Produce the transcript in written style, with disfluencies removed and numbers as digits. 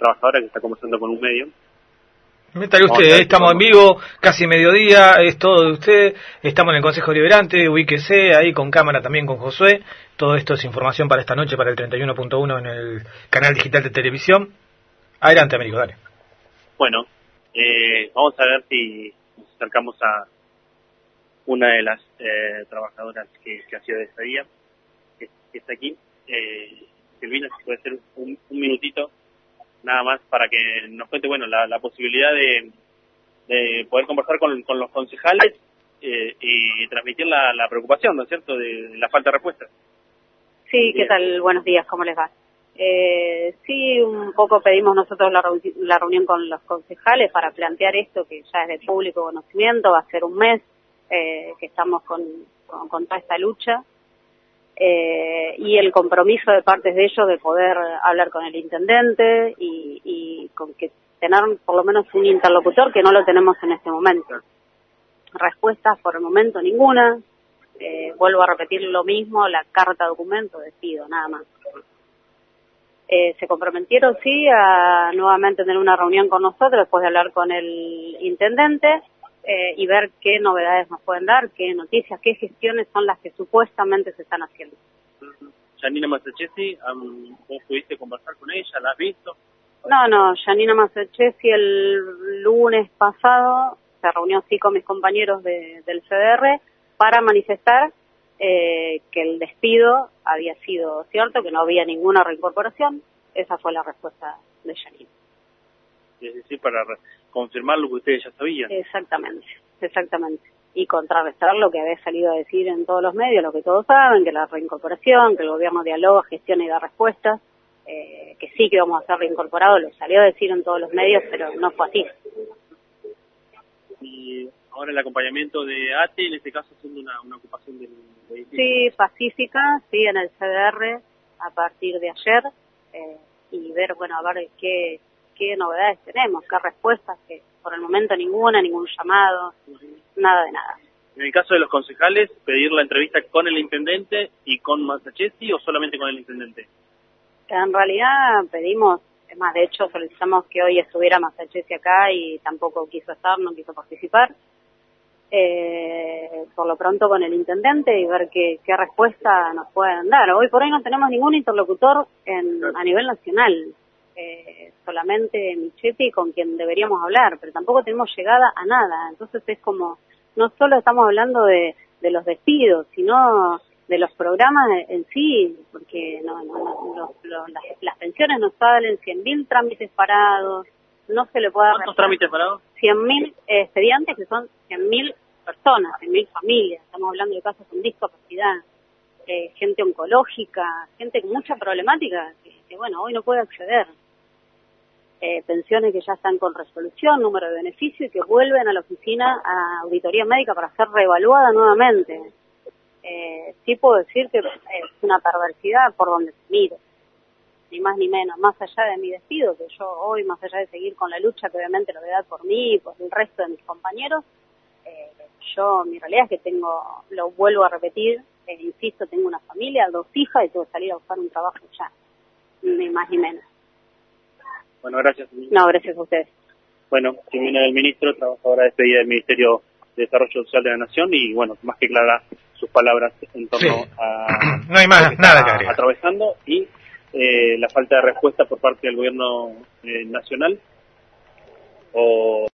trabajadora que está conversando con un medio. Métale usted, estamos en vivo, casi mediodía, es todo de usted, estamos en el Consejo Deliberante, ubíquese ahí con cámara también con Josué, todo esto es información para esta noche, para el 31.1 en el canal digital de televisión. Adelante, Américo, dale. Bueno, vamos a ver si nos acercamos a una de las trabajadoras que hacía de esta día, que está aquí. Silvina, si puede ser un minutito, nada más para que nos cuente, bueno, la posibilidad de poder conversar con los concejales y transmitir la preocupación, ¿no es cierto?, de la falta de respuesta. Sí, ¿qué tal? Buenos días, ¿cómo les va? Sí, un poco pedimos nosotros la reunión con los concejales para plantear esto, que ya es de público conocimiento, va a ser un mes que estamos con toda esta lucha. Y el compromiso de partes de ellos de poder hablar con el intendente y con que tener por lo menos un interlocutor, que no lo tenemos en este momento. Respuestas por el momento ninguna. Vuelvo a repetir lo mismo, la carta documento, despido, nada más. Se comprometieron, sí, a nuevamente tener una reunión con nosotros después de hablar con el intendente y ver qué novedades nos pueden dar, qué noticias, qué gestiones son las que supuestamente se están haciendo. Janina Masachesi, ¿vos pudiste conversar con ella? ¿La has visto? No, Janina Masachesi el lunes pasado se reunió sí con mis compañeros del CDR para manifestar que el despido había sido cierto, que no había ninguna reincorporación. Esa fue la respuesta de Janina. Es decir, para confirmar lo que ustedes ya sabían. Exactamente. Y contrarrestar lo que había salido a decir en todos los medios, lo que todos saben, que la reincorporación, que el gobierno dialoga, gestiona y da respuestas, que sí que vamos a ser reincorporados, lo salió a decir en todos los medios, pero no fue así. Y ahora el acompañamiento de ATE, en este caso haciendo una ocupación del edificio. Sí, pacífica, sí, en el CDR a partir de ayer, y ver, bueno, a ver qué novedades tenemos, qué respuestas, que por el momento ninguna, ningún llamado, nada de nada. En el caso de los concejales, pedir la entrevista con el intendente y con Masachesi o solamente con el intendente. En realidad pedimos, es más, de hecho solicitamos que hoy estuviera Masachesi acá y tampoco quiso estar, no quiso participar. Por lo pronto con el intendente y ver qué respuesta nos pueden dar. Hoy por hoy no tenemos ningún interlocutor a nivel nacional. Solamente Michetti con quien deberíamos hablar, pero tampoco tenemos llegada a nada. Entonces es como, no solo estamos hablando de los despidos, sino de los programas en sí, porque las pensiones nos salen 100.000 trámites parados, no se le puede dar... ¿Cuántos trámites parados? 100.000 estudiantes, que son 100.000 personas, 100.000 familias. Estamos hablando de casos con discapacidad, gente oncológica, gente con mucha problemática que bueno, hoy no puede acceder. Pensiones que ya están con resolución, número de beneficio y que vuelven a la oficina a auditoría médica para ser reevaluada nuevamente. Sí puedo decir que es una perversidad por donde se mire, ni más ni menos, más allá de mi despido, que yo hoy, más allá de seguir con la lucha, que obviamente lo voy a dar por mí y por el resto de mis compañeros, mi realidad es que lo vuelvo a repetir, insisto, tengo una familia, 2 hijas y tengo que salir a buscar un trabajo ya, ni más ni menos. Bueno, gracias. No, gracias a ustedes. Bueno, Silvina del Ministro, trabajadora despedida del Ministerio de Desarrollo Social de la Nación y bueno, más que clara sus palabras en torno a... No hay más nada que agregar. Atravesando y la falta de respuesta por parte del gobierno nacional o